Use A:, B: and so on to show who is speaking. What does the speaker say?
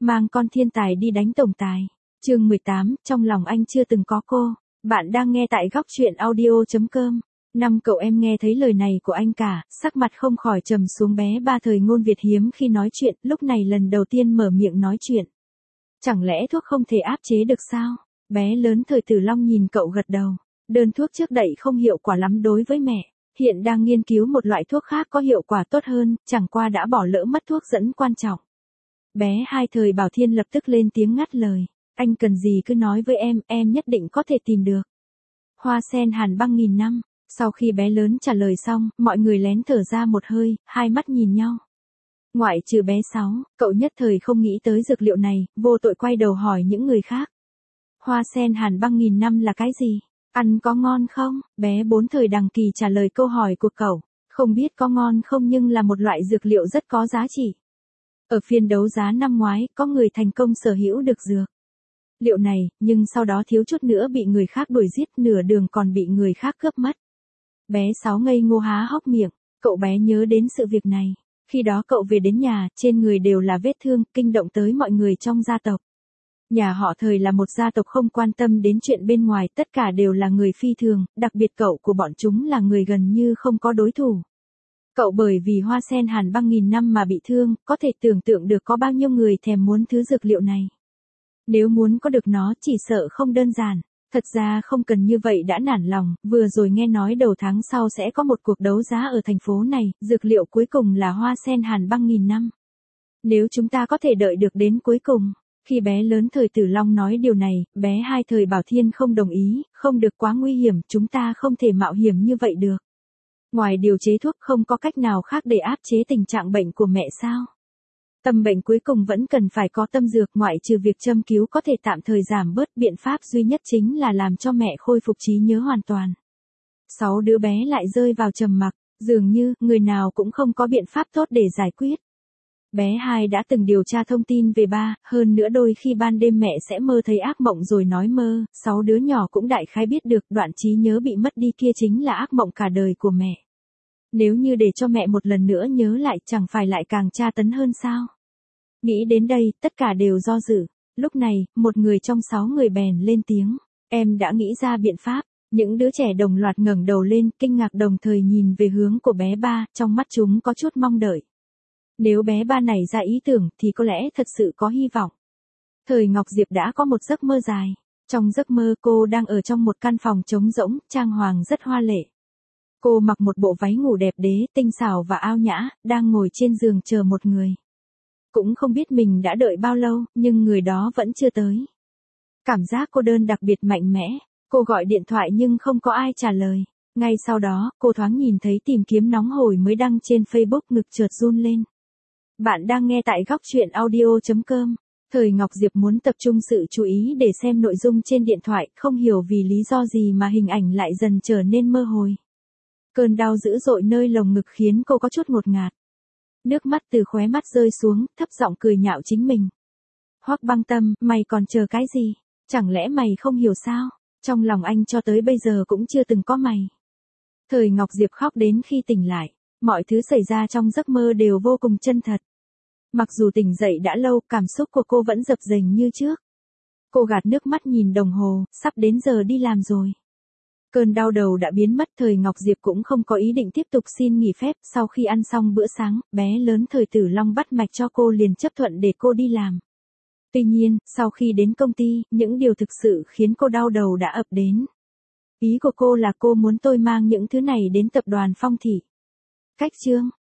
A: Mang con thiên tài đi đánh tổng tài. Chương 18, trong lòng anh chưa từng có cô. Bạn đang nghe tại góc truyện audio.com. Năm cậu em nghe thấy lời này của anh cả, sắc mặt không khỏi trầm xuống. Bé ba thời ngôn Việt hiếm khi nói chuyện, lúc này lần đầu tiên mở miệng nói chuyện. Chẳng lẽ thuốc không thể áp chế được sao? Bé lớn thời Tử Long nhìn cậu gật đầu. Đơn thuốc trước đậy không hiệu quả lắm đối với mẹ. Hiện đang nghiên cứu một loại thuốc khác có hiệu quả tốt hơn, chẳng qua đã bỏ lỡ mất thuốc dẫn quan trọng. Bé hai thời Bảo Thiên lập tức lên tiếng ngắt lời. Anh cần gì cứ nói với em nhất định có thể tìm được. Hoa sen hàn băng nghìn năm. Sau khi bé lớn trả lời xong, mọi người lén thở ra một hơi, hai mắt nhìn nhau. Ngoại trừ bé Sáu, cậu nhất thời không nghĩ tới dược liệu này, vô tội quay đầu hỏi những người khác. Hoa sen hàn băng nghìn năm là cái gì? Ăn có ngon không? Bé Bốn thời Đằng Kỳ trả lời câu hỏi của cậu. Không biết có ngon không nhưng là một loại dược liệu rất có giá trị. Ở phiên đấu giá năm ngoái, có người thành công sở hữu được dược liệu này, nhưng sau đó thiếu chút nữa bị người khác đuổi giết, nửa đường còn bị người khác cướp mất. Bé Sáu ngây ngô há hốc miệng, cậu bé nhớ đến sự việc này. Khi đó cậu về đến nhà, trên người đều là vết thương, kinh động tới mọi người trong gia tộc. Nhà họ Thời là một gia tộc không quan tâm đến chuyện bên ngoài, tất cả đều là người phi thường, đặc biệt cậu của bọn chúng là người gần như không có đối thủ. Cậu bởi vì hoa sen hàn băng nghìn năm mà bị thương, có thể tưởng tượng được có bao nhiêu người thèm muốn thứ dược liệu này. Nếu muốn có được nó chỉ sợ không đơn giản. Thật ra không cần như vậy đã nản lòng, vừa rồi nghe nói đầu tháng sau sẽ có một cuộc đấu giá ở thành phố này, dược liệu cuối cùng là hoa sen hàn băng nghìn năm. Nếu chúng ta có thể đợi được đến cuối cùng. Khi bé lớn thời Tử Long nói điều này, bé hai thời Bảo Thiên không đồng ý, không được quá nguy hiểm, chúng ta không thể mạo hiểm như vậy được. Ngoài điều chế thuốc không có cách nào khác để áp chế tình trạng bệnh của mẹ sao? Tâm bệnh cuối cùng vẫn cần phải có tâm dược, ngoại trừ việc châm cứu có thể tạm thời giảm bớt, biện pháp duy nhất chính là làm cho mẹ khôi phục trí nhớ hoàn toàn. 6 đứa bé lại rơi vào trầm mặc, dường như người nào cũng không có biện pháp tốt để giải quyết. Bé hai đã từng điều tra thông tin về ba, hơn nữa đôi khi ban đêm mẹ sẽ mơ thấy ác mộng rồi nói mơ, 6 đứa nhỏ cũng đại khái biết được đoạn trí nhớ bị mất đi kia chính là ác mộng cả đời của mẹ. Nếu như để cho mẹ một lần nữa nhớ lại chẳng phải lại càng tra tấn hơn sao? Nghĩ đến đây, tất cả đều do dự. Lúc này, một người trong 6 người bèn lên tiếng. Em đã nghĩ ra biện pháp. Những đứa trẻ đồng loạt ngẩng đầu lên, kinh ngạc đồng thời nhìn về hướng của bé ba, trong mắt chúng có chút mong đợi. Nếu bé ba này ra ý tưởng thì có lẽ thật sự có hy vọng. Thời Ngọc Diệp đã có một giấc mơ dài. Trong giấc mơ cô đang ở trong một căn phòng trống rỗng, trang hoàng rất hoa lệ. Cô mặc một bộ váy ngủ đẹp đẽ, tinh xảo và ao nhã, đang ngồi trên giường chờ một người. Cũng không biết mình đã đợi bao lâu, nhưng người đó vẫn chưa tới. Cảm giác cô đơn đặc biệt mạnh mẽ, cô gọi điện thoại nhưng không có ai trả lời. Ngay sau đó, cô thoáng nhìn thấy tìm kiếm nóng hổi mới đăng trên Facebook, ngực chợt run lên. Bạn đang nghe tại góc truyện audio.com. Thời Ngọc Diệp muốn tập trung sự chú ý để xem nội dung trên điện thoại, không hiểu vì lý do gì mà hình ảnh lại dần trở nên mơ hồ. Cơn đau dữ dội nơi lồng ngực khiến cô có chút ngột ngạt. Nước mắt từ khóe mắt rơi xuống, thấp giọng cười nhạo chính mình. Hoắc Băng Tâm, mày còn chờ cái gì? Chẳng lẽ mày không hiểu sao? Trong lòng anh cho tới bây giờ cũng chưa từng có mày. Thời Ngọc Diệp khóc đến khi tỉnh lại. Mọi thứ xảy ra trong giấc mơ đều vô cùng chân thật. Mặc dù tỉnh dậy đã lâu, cảm xúc của cô vẫn dập dềnh như trước. Cô gạt nước mắt nhìn đồng hồ, sắp đến giờ đi làm rồi. Cơn đau đầu đã biến mất, thời Ngọc Diệp cũng không có ý định tiếp tục xin nghỉ phép, sau khi ăn xong bữa sáng, bé lớn thời Tử Long bắt mạch cho cô liền chấp thuận để cô đi làm. Tuy nhiên, sau khi đến công ty, những điều thực sự khiến cô đau đầu đã ập đến. Ý của cô là cô muốn tôi mang những thứ này đến tập đoàn Phong Thị. Cách chương